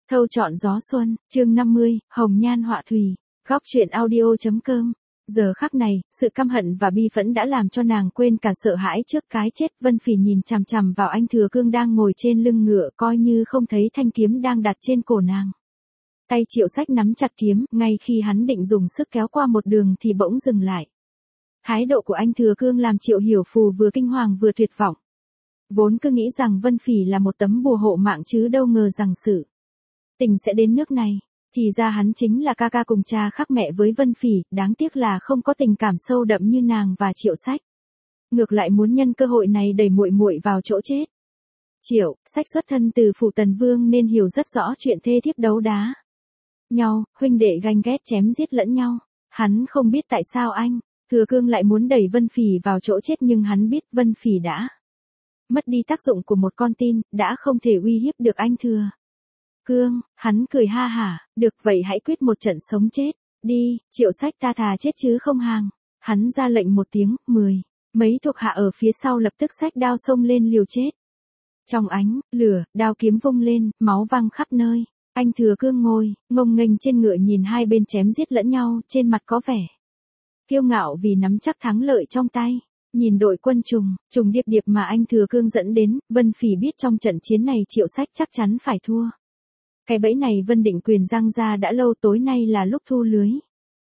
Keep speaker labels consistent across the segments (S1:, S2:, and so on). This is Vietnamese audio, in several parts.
S1: Thâu chọn gió xuân, chương 50, hồng nhan họa thủy, góc truyện audio.com. Giờ khắc này, sự căm hận và bi phẫn đã làm cho nàng quên cả sợ hãi trước cái chết. Vân Phỉ nhìn chằm chằm vào anh Thừa Cương đang ngồi trên lưng ngựa, coi như không thấy thanh kiếm đang đặt trên cổ nàng. Tay Triệu Sách nắm chặt kiếm, ngay khi hắn định dùng sức kéo qua một đường thì bỗng dừng lại. Thái độ của anh Thừa Cương làm Triệu Hiểu Phù vừa kinh hoàng vừa tuyệt vọng. Vốn cứ nghĩ rằng Vân Phỉ là một tấm bùa hộ mạng chứ đâu ngờ rằng sự tình sẽ đến nước này. Thì ra hắn chính là ca ca cùng cha khác mẹ với Vân Phỉ, đáng tiếc là không có tình cảm sâu đậm như nàng và Triệu Sách. Ngược lại muốn nhân cơ hội này đẩy muội muội vào chỗ chết. Triệu Sách xuất thân từ phủ Tần Vương nên hiểu rất rõ chuyện thê thiếp đấu đá nhau, huynh đệ ganh ghét chém giết lẫn nhau. Hắn không biết tại sao anh Thừa Cương lại muốn đẩy Vân Phỉ vào chỗ chết, nhưng hắn biết Vân Phỉ đã mất đi tác dụng của một con tin, đã không thể uy hiếp được anh Thừa Cương. Hắn cười ha hả, được vậy hãy quyết một trận sống chết đi, Triệu Sách ta thà chết chứ không hàng. Hắn ra lệnh một tiếng, 10 mấy thuộc hạ ở phía sau lập tức xách đao xông lên liều chết. Trong ánh lửa, đao kiếm vung lên, máu văng khắp nơi. Anh Thừa Cương ngồi ngông nghênh trên ngựa nhìn hai bên chém giết lẫn nhau, trên mặt có vẻ kiêu ngạo vì nắm chắc thắng lợi trong tay. Nhìn đội quân trùng điệp điệp mà anh Thừa Cương dẫn đến, Vân Phỉ biết trong trận chiến này Triệu Sách chắc chắn phải thua. Cái bẫy này Vân Định Quyền giăng ra đã lâu, tối nay là lúc thu lưới.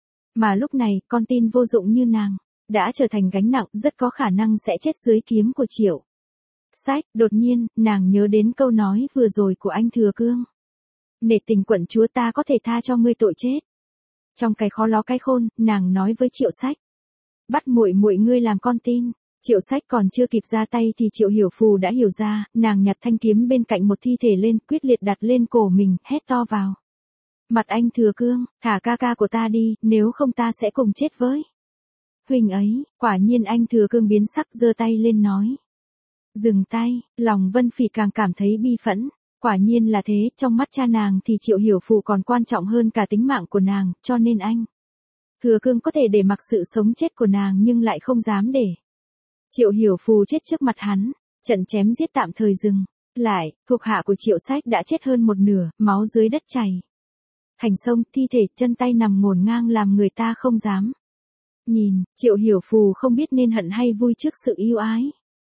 S1: Mà lúc này, con tin vô dụng như nàng đã trở thành gánh nặng, rất có khả năng sẽ chết dưới kiếm của Triệu Sách. Đột nhiên, nàng nhớ đến câu nói vừa rồi của anh Thừa Cương. Nể tình quận chúa, ta có thể tha cho ngươi tội chết. Trong cái khó ló cái khôn, nàng nói với Triệu Sách. Bắt muội muội ngươi làm con tin. Triệu Sách còn chưa kịp ra tay thì Triệu Hiểu Phù đã hiểu ra, nàng nhặt thanh kiếm bên cạnh một thi thể lên, quyết liệt đặt lên cổ mình, hét to vào mặt anh Thừa Cương, thả ca ca của ta đi, nếu không ta sẽ cùng chết với huynh ấy. Quả nhiên anh Thừa Cương biến sắc, giơ tay lên nói. Dừng tay. Lòng Vân Phỉ càng cảm thấy bi phẫn. Quả nhiên là thế, trong mắt cha nàng thì Triệu Hiểu Phù còn quan trọng hơn cả tính mạng của nàng, cho nên anh Thừa Cương có thể để mặc sự sống chết của nàng nhưng lại không dám để Triệu Hiểu Phù chết trước mặt hắn. Trận chém giết tạm thời dừng lại, thuộc hạ của Triệu Sách đã chết hơn một nửa, máu dưới đất chảy thành sông, thi thể chân tay nằm ngổn ngang làm người ta không dám nhìn. Triệu Hiểu Phù không biết nên hận hay vui trước sự yêu ái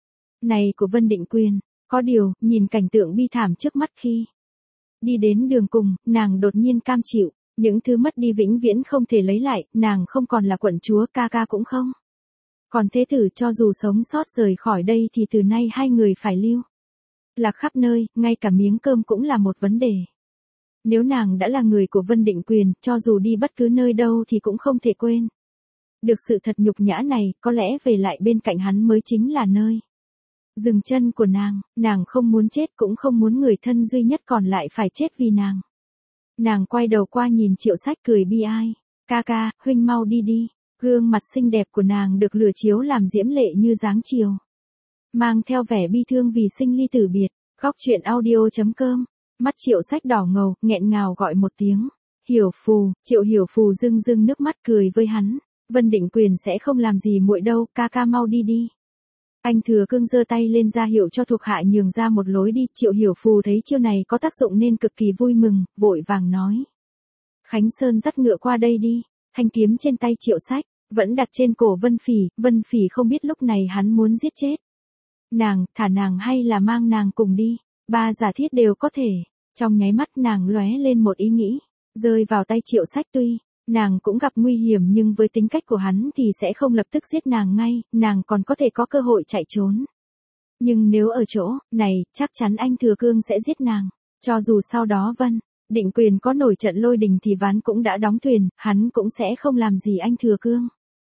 S1: này của Vân Định Quyền. Có điều, nhìn cảnh tượng bi thảm trước mắt khi đi đến đường cùng, nàng đột nhiên cam chịu. Những thứ mất đi vĩnh viễn không thể lấy lại, nàng không còn là quận chúa, ca ca cũng không còn thế tử, cho dù sống sót rời khỏi đây thì từ nay hai người phải lưu lạc khắp nơi, ngay cả miếng cơm cũng là một vấn đề. Nếu nàng đã là người của Vân Định Quyền, cho dù đi bất cứ nơi đâu thì cũng không thể quên được sự thật nhục nhã này, có lẽ về lại bên cạnh hắn mới chính là nơi dừng chân của nàng không muốn chết, cũng không muốn người thân duy nhất còn lại phải chết vì nàng. Nàng quay đầu qua nhìn Triệu Sách cười bi ai. Ca ca, huynh mau đi đi. Gương mặt xinh đẹp của nàng được lửa chiếu làm diễm lệ như dáng chiều, mang theo vẻ bi thương vì sinh ly tử biệt. Góc truyện audio.com. Mắt Triệu Sách đỏ ngầu, nghẹn ngào gọi một tiếng. Hiểu Phù. Triệu Hiểu Phù rưng rưng nước mắt cười với hắn. Vân Định Quyền sẽ không làm gì muội đâu, ca ca mau đi đi. Anh Thừa Cương giơ tay lên ra hiệu cho thuộc hạ nhường ra một lối đi. Triệu Hiểu Phù thấy chiêu này có tác dụng nên cực kỳ vui mừng, vội vàng nói. Khánh Sơn dắt ngựa qua đây đi. Thanh kiếm trên tay Triệu Sách vẫn đặt trên cổ Vân Phỉ. Vân Phỉ không biết lúc này hắn muốn giết chết nàng, thả nàng hay là mang nàng cùng đi. Ba giả thiết đều có thể. Trong nháy mắt nàng lóe lên một ý nghĩ, rơi vào tay Triệu Sách. Tuy nàng cũng gặp nguy hiểm nhưng với tính cách của hắn thì sẽ không lập tức giết nàng ngay, nàng còn có thể có cơ hội chạy trốn. Nhưng nếu ở chỗ này, chắc chắn anh Thừa Cương sẽ giết nàng. Cho dù sau đó Vân Định Quyền có nổi trận lôi đình thì ván cũng đã đóng thuyền, hắn cũng sẽ không làm gì anh Thừa Cương.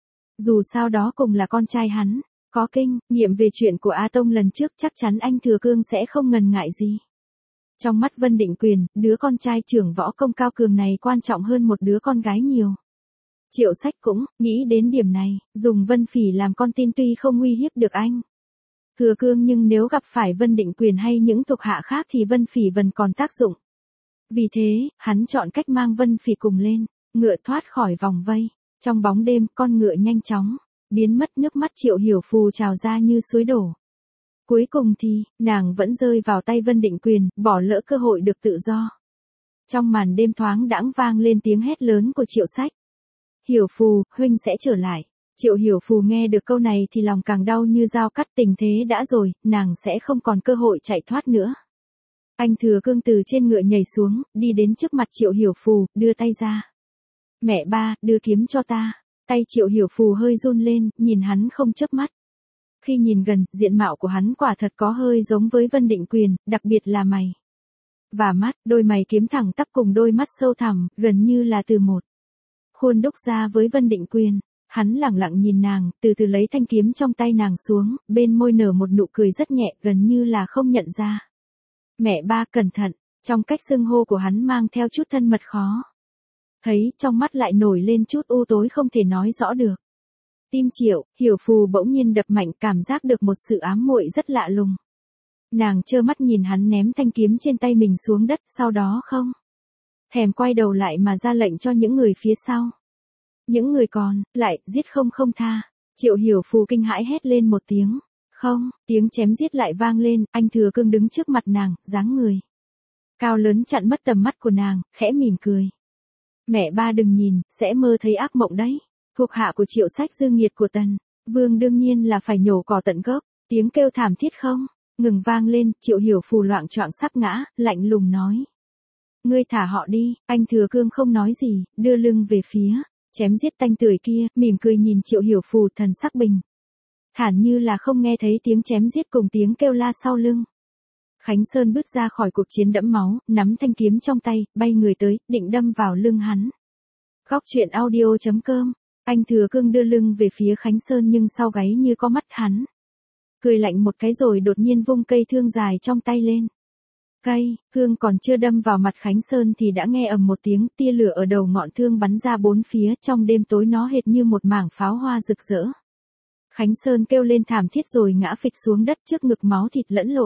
S1: Dù sao đó cùng là con trai hắn, có kinh nghiệm về chuyện của A Tông lần trước, chắc chắn anh Thừa Cương sẽ không ngần ngại gì. Trong mắt Vân Định Quyền, đứa con trai trưởng võ công cao cường này quan trọng hơn một đứa con gái nhiều. Triệu Sách cũng nghĩ đến điểm này, dùng Vân Phỉ làm con tin tuy không uy hiếp được anh Thừa Cương, nhưng nếu gặp phải Vân Định Quyền hay những thuộc hạ khác thì Vân Phỉ vẫn còn tác dụng. Vì thế, hắn chọn cách mang Vân Phỉ cùng lên ngựa thoát khỏi vòng vây. Trong bóng đêm, con ngựa nhanh chóng biến mất, nước mắt Triệu Hiểu Phù trào ra như suối đổ. Cuối cùng thì, nàng vẫn rơi vào tay Vân Định Quyền, bỏ lỡ cơ hội được tự do. Trong màn đêm thoáng đãng vang lên tiếng hét lớn của Triệu Sách. Hiểu Phù, huynh sẽ trở lại. Triệu Hiểu Phù nghe được câu này thì lòng càng đau như dao cắt, tình thế đã rồi, nàng sẽ không còn cơ hội chạy thoát nữa. Anh Thừa Cương từ trên ngựa nhảy xuống, đi đến trước mặt Triệu Hiểu Phù, đưa tay ra. Mẹ ba, đưa kiếm cho ta. Tay Triệu Hiểu Phù hơi run lên, nhìn hắn không chớp mắt. Khi nhìn gần, diện mạo của hắn quả thật có hơi giống với Vân Định Quyền, đặc biệt là mày. Và mắt, đôi mày kiếm thẳng tắp cùng đôi mắt sâu thẳm, gần như là từ một khuôn đúc ra với Vân Định Quyền. Hắn lẳng lặng nhìn nàng, từ từ lấy thanh kiếm trong tay nàng xuống, bên môi nở một nụ cười rất nhẹ, gần như là không nhận ra. Mẹ ba cẩn thận, trong cách xưng hô của hắn mang theo chút thân mật khó. Thấy, trong mắt lại nổi lên chút u tối không thể nói rõ được. Tim Triệu Hiểu Phù bỗng nhiên đập mạnh, cảm giác được một sự ám muội rất lạ lùng. Nàng trơ mắt nhìn hắn ném thanh kiếm trên tay mình xuống đất, sau đó không thèm quay đầu lại mà ra lệnh cho những người phía sau. Những người còn lại, giết không không tha. Triệu Hiểu Phù kinh hãi hét lên một tiếng. Không, tiếng chém giết lại vang lên, anh Thừa Cương đứng trước mặt nàng, dáng người cao lớn chặn mất tầm mắt của nàng, khẽ mỉm cười. Mẹ ba đừng nhìn, sẽ mơ thấy ác mộng đấy. Thuộc hạ của Triệu Sách dư nghiệt của Tần Vương đương nhiên là phải nhổ cỏ tận gốc. Tiếng kêu thảm thiết không ngừng vang lên, Triệu Hiểu Phù loạng choạng sắp ngã, lạnh lùng nói. Ngươi thả họ đi. Anh Thừa Cương không nói gì, đưa lưng về phía chém giết tanh tưởi kia, mỉm cười nhìn Triệu Hiểu Phù, thần sắc bình thản như là không nghe thấy tiếng chém giết cùng tiếng kêu la sau lưng. Khánh Sơn bước ra khỏi cuộc chiến đẫm máu, nắm thanh kiếm trong tay, bay người tới, định đâm vào lưng hắn. Góc truyện audio.com. Anh Thừa Cương đưa lưng về phía Khánh Sơn nhưng sau gáy như có mắt hắn. Cười lạnh một cái rồi đột nhiên vung cây thương dài trong tay lên. Cây thương còn chưa đâm vào mặt Khánh Sơn thì đã nghe ầm một tiếng, tia lửa ở đầu ngọn thương bắn ra bốn phía, trong đêm tối nó hệt như một mảng pháo hoa rực rỡ. Khánh Sơn kêu lên thảm thiết rồi ngã phịch xuống đất, trước ngực máu thịt lẫn lộn.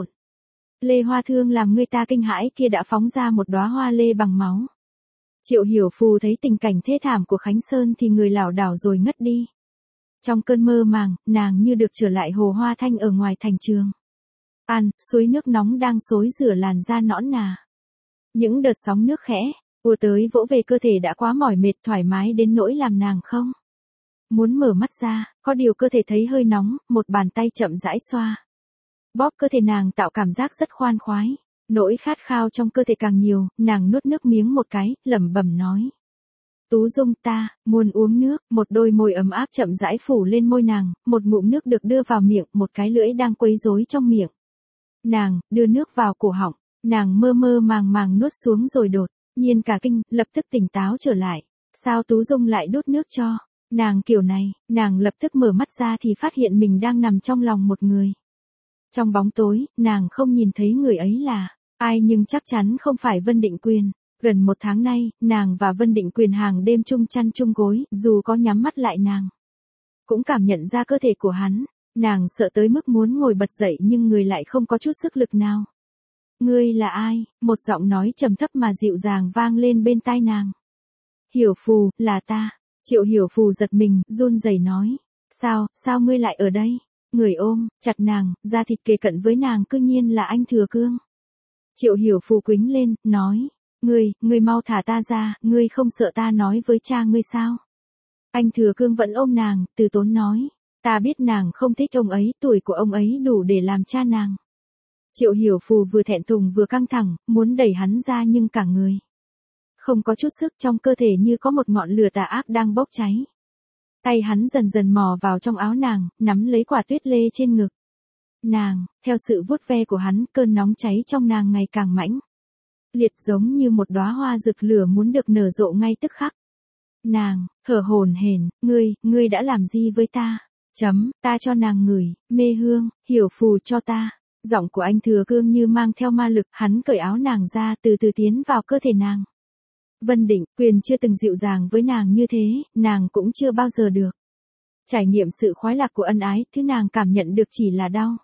S1: Lê hoa thương làm người ta kinh hãi kia đã phóng ra một đóa hoa lê bằng máu. Triệu Hiểu Phù thấy tình cảnh thê thảm của Khánh Sơn thì người lảo đảo rồi ngất đi. Trong cơn mơ màng, nàng như được trở lại hồ Hoa Thanh ở ngoài thành Trường An, suối nước nóng đang xối rửa làn da nõn nà. Những đợt sóng nước khẽ ùa tới vỗ về cơ thể đã quá mỏi mệt, thoải mái đến nỗi làm nàng không muốn mở mắt ra, có điều cơ thể thấy hơi nóng, một bàn tay chậm rãi xoa bóp cơ thể nàng tạo cảm giác rất khoan khoái. Nỗi khát khao trong cơ thể càng nhiều, nàng nuốt nước miếng một cái, lẩm bẩm nói. Tú Dung ta, muốn uống nước, một đôi môi ấm áp chậm rãi phủ lên môi nàng, một ngụm nước được đưa vào miệng, một cái lưỡi đang quấy rối trong miệng. Nàng, đưa nước vào cổ họng, nàng mơ mơ màng màng nuốt xuống rồi đột nhiên cả kinh, lập tức tỉnh táo trở lại. Sao Tú Dung lại đút nước cho nàng kiểu này, nàng lập tức mở mắt ra thì phát hiện mình đang nằm trong lòng một người. Trong bóng tối, nàng không nhìn thấy người ấy là ai nhưng chắc chắn không phải Vân Định Quyền. Gần một tháng nay, nàng và Vân Định Quyền hàng đêm chung chăn chung gối, dù có nhắm mắt lại nàng cũng cảm nhận ra cơ thể của hắn. Nàng sợ tới mức muốn ngồi bật dậy nhưng người lại không có chút sức lực nào. Ngươi là ai? Một giọng nói trầm thấp mà dịu dàng vang lên bên tai nàng. Hiểu Phù, là ta. Triệu Hiểu Phù giật mình, run rẩy nói. Sao ngươi lại ở đây? Người ôm chặt nàng, da thịt kề cận với nàng cư nhiên là anh Thừa Cương. Triệu Hiểu Phù quĩnh lên, nói. Ngươi mau thả ta ra, ngươi không sợ ta nói với cha ngươi sao? Anh Thừa Cương vẫn ôm nàng, từ tốn nói. Ta biết nàng không thích ông ấy, tuổi của ông ấy đủ để làm cha nàng. Triệu Hiểu Phù vừa thẹn thùng vừa căng thẳng, muốn đẩy hắn ra nhưng cả người không có chút sức, trong cơ thể như có một ngọn lửa tà ác đang bốc cháy. Tay hắn dần dần mò vào trong áo nàng, nắm lấy quả tuyết lê trên ngực nàng, theo sự vuốt ve của hắn, cơn nóng cháy trong nàng ngày càng mãnh liệt, giống như một đóa hoa rực lửa muốn được nở rộ ngay tức khắc. Nàng thở hổn hển, ngươi đã làm gì với ta? Ta cho nàng ngửi mê hương, Hiểu Phù cho ta. Giọng của anh Thừa Cương như mang theo ma lực, hắn cởi áo nàng ra, từ từ tiến vào cơ thể nàng. Vân Định Quyền chưa từng dịu dàng với nàng như thế, nàng cũng chưa bao giờ được trải nghiệm sự khoái lạc của ân ái, thứ nàng cảm nhận được chỉ là đau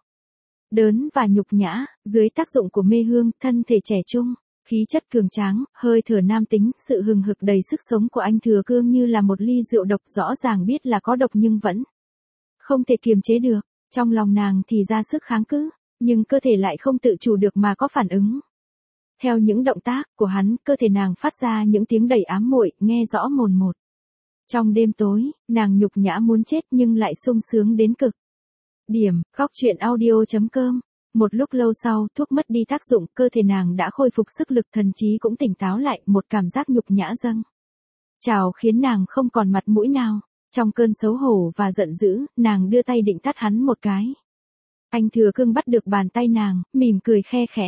S1: đớn và nhục nhã. Dưới tác dụng của mê hương, thân thể trẻ trung, khí chất cường tráng, hơi thở nam tính, sự hừng hực đầy sức sống của anh Thừa Cương như là một ly rượu độc, rõ ràng biết là có độc nhưng vẫn không thể kiềm chế được. Trong lòng nàng thì ra sức kháng cự, nhưng cơ thể lại không tự chủ được mà có phản ứng. Theo những động tác của hắn, cơ thể nàng phát ra những tiếng đầy ám muội, nghe rõ mồn một. Trong đêm tối, nàng nhục nhã muốn chết nhưng lại sung sướng đến cực điểm. Góc truyện audio.com. Một lúc lâu sau, thuốc mất đi tác dụng, cơ thể nàng đã khôi phục sức lực, thần trí cũng tỉnh táo lại, một cảm giác nhục nhã dâng trào khiến nàng không còn mặt mũi nào. Trong cơn xấu hổ và giận dữ, nàng đưa tay định tát hắn một cái. Anh Thừa Cương bắt được bàn tay nàng, mỉm cười khe khẽ.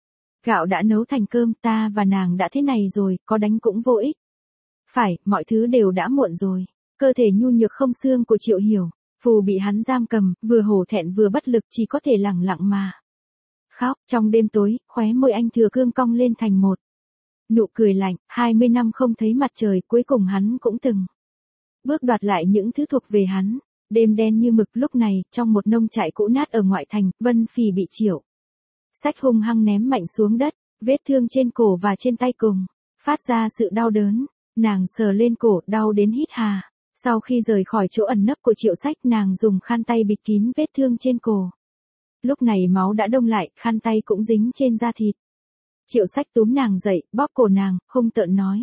S1: Gạo đã nấu thành cơm, ta và nàng đã thế này rồi, có đánh cũng vô ích. Phải, mọi thứ đều đã muộn rồi. Cơ thể nhu nhược không xương của Triệu Hiểu, Phù bị hắn giam cầm, vừa hổ thẹn vừa bất lực, chỉ có thể lẳng lặng mà khóc. Trong đêm tối, khóe môi anh Thừa Cương cong lên thành một nụ cười lạnh. 20 năm không thấy mặt trời, cuối cùng hắn cũng từng bước đoạt lại những thứ thuộc về hắn. Đêm đen như mực lúc này, trong một nông trại cũ nát ở ngoại thành, Vân Phỉ bị Triệu Sách hung hăng ném mạnh xuống đất, vết thương trên cổ và trên tay cùng phát ra sự đau đớn. Nàng sờ lên cổ, đau đến hít hà. Sau khi rời khỏi chỗ ẩn nấp của Triệu Sách, nàng dùng khăn tay bịt kín vết thương trên cổ. Lúc này máu đã đông lại, khăn tay cũng dính trên da thịt. Triệu Sách túm nàng dậy, bóp cổ nàng, hung tợn nói: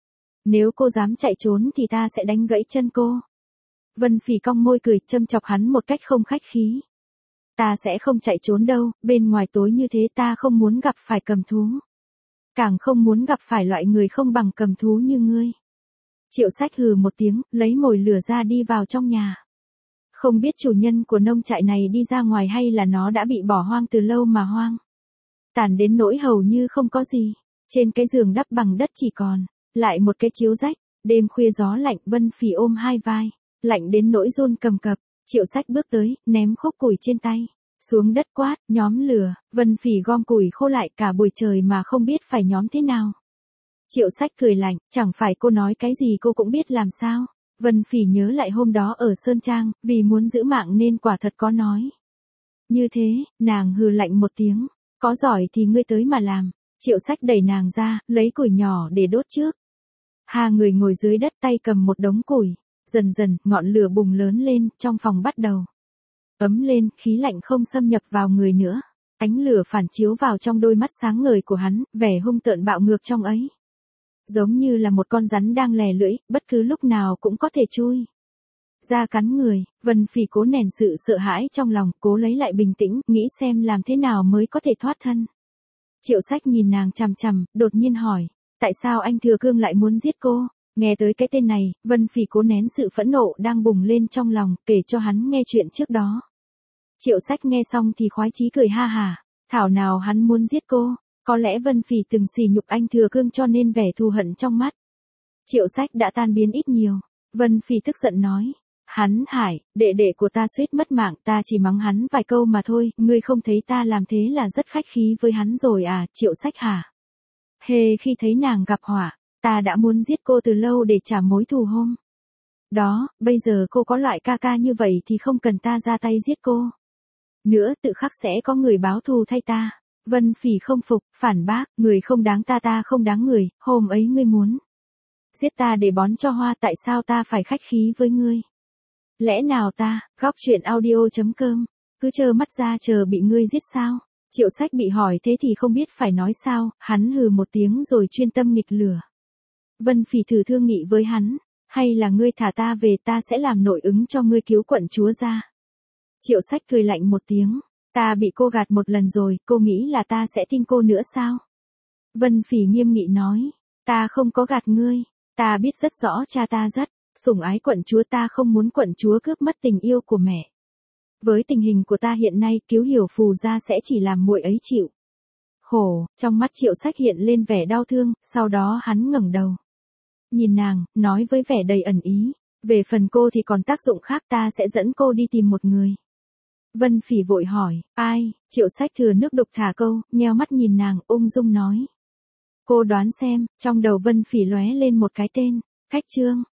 S1: nếu cô dám chạy trốn thì ta sẽ đánh gãy chân cô. Vân Phỉ cong môi cười, châm chọc hắn một cách không khách khí. Ta sẽ không chạy trốn đâu, bên ngoài tối như thế ta không muốn gặp phải cầm thú. Càng không muốn gặp phải loại người không bằng cầm thú như ngươi. Triệu Sách hừ một tiếng, lấy mồi lửa ra đi vào trong nhà. Không biết chủ nhân của nông trại này đi ra ngoài hay là nó đã bị bỏ hoang từ lâu mà hoang tàn đến nỗi hầu như không có gì. Trên cái giường đắp bằng đất chỉ còn lại một cái chiếu rách. Đêm khuya gió lạnh, Vân Phỉ ôm hai vai, lạnh đến nỗi run cầm cập. Triệu Sách bước tới, ném khúc củi trên tay xuống đất, quát: nhóm lửa. Vân Phỉ gom củi khô lại cả buổi trời mà không biết phải nhóm thế nào. Triệu Sách cười lạnh: chẳng phải cô nói cái gì cô cũng biết làm sao. Vân Phỉ nhớ lại hôm đó ở Sơn Trang, vì muốn giữ mạng nên quả thật có nói như thế. Nàng hừ lạnh một tiếng: có giỏi thì ngươi tới mà làm. Triệu Sách đẩy nàng ra, lấy củi nhỏ để đốt trước. Hai người ngồi dưới đất, tay cầm một đống củi. Dần dần, ngọn lửa bùng lớn lên, trong phòng bắt đầu ấm lên, khí lạnh không xâm nhập vào người nữa. Ánh lửa phản chiếu vào trong đôi mắt sáng ngời của hắn, vẻ hung tợn bạo ngược trong ấy giống như là một con rắn đang lè lưỡi, bất cứ lúc nào cũng có thể chui ra cắn người. Vân Phỉ cố nén sự sợ hãi trong lòng, cố lấy lại bình tĩnh, nghĩ xem làm thế nào mới có thể thoát thân. Triệu Sách nhìn nàng chằm chằm, đột nhiên hỏi: tại sao anh Thừa Cương lại muốn giết cô? Nghe tới cái tên này, Vân Phỉ cố nén sự phẫn nộ đang bùng lên trong lòng, kể cho hắn nghe chuyện trước đó. Triệu Sách nghe xong thì khoái chí cười ha hả. Thảo nào hắn muốn giết cô, có lẽ Vân Phỉ từng sỉ nhục anh Thừa Cương cho nên vẻ thù hận trong mắt Triệu Sách đã tan biến ít nhiều. Vân Phỉ tức giận nói: hắn Hải, đệ đệ của ta suýt mất mạng, ta chỉ mắng hắn vài câu mà thôi, ngươi không thấy ta làm thế là rất khách khí với hắn rồi à? Triệu Sách hả hê khi thấy nàng gặp họa, ta đã muốn giết cô từ lâu để trả mối thù hôm đó, bây giờ cô có loại ca ca như vậy thì không cần ta ra tay giết cô nữa, tự khắc sẽ có người báo thù thay ta. Vân Phỉ không phục, phản bác: người không đáng ta, ta không đáng người, hôm ấy ngươi muốn giết ta để bón cho hoa, tại sao ta phải khách khí với ngươi? Lẽ nào ta, góc truyện audio.com, cứ trơ mắt ra chờ bị ngươi giết sao? Triệu Sách bị hỏi thế thì không biết phải nói sao, hắn hừ một tiếng rồi chuyên tâm nghịch lửa. Vân Phỉ thử thương nghị với hắn: hay là ngươi thả ta về, ta sẽ làm nội ứng cho ngươi cứu quận chúa ra. Triệu Sách cười lạnh một tiếng: ta bị cô gạt một lần rồi, cô nghĩ là ta sẽ tin cô nữa sao? Vân Phỉ nghiêm nghị nói: ta không có gạt ngươi, ta biết rất rõ cha ta rất sủng ái quận chúa, ta không muốn quận chúa cướp mất tình yêu của mẹ. Với tình hình của ta hiện nay, cứu Hiểu Phù ra sẽ chỉ làm muội ấy chịu khổ. Trong mắt Triệu Sách hiện lên vẻ đau thương, sau đó hắn ngẩng đầu nhìn nàng, nói với vẻ đầy ẩn ý: về phần cô thì còn tác dụng khác, ta sẽ dẫn cô đi tìm một người. Vân Phỉ vội hỏi: ai? Triệu Sách thừa nước đục thả câu, nheo mắt nhìn nàng, ung dung nói: cô đoán xem. Trong đầu Vân Phỉ lóe lên một cái tên: Khách Trương.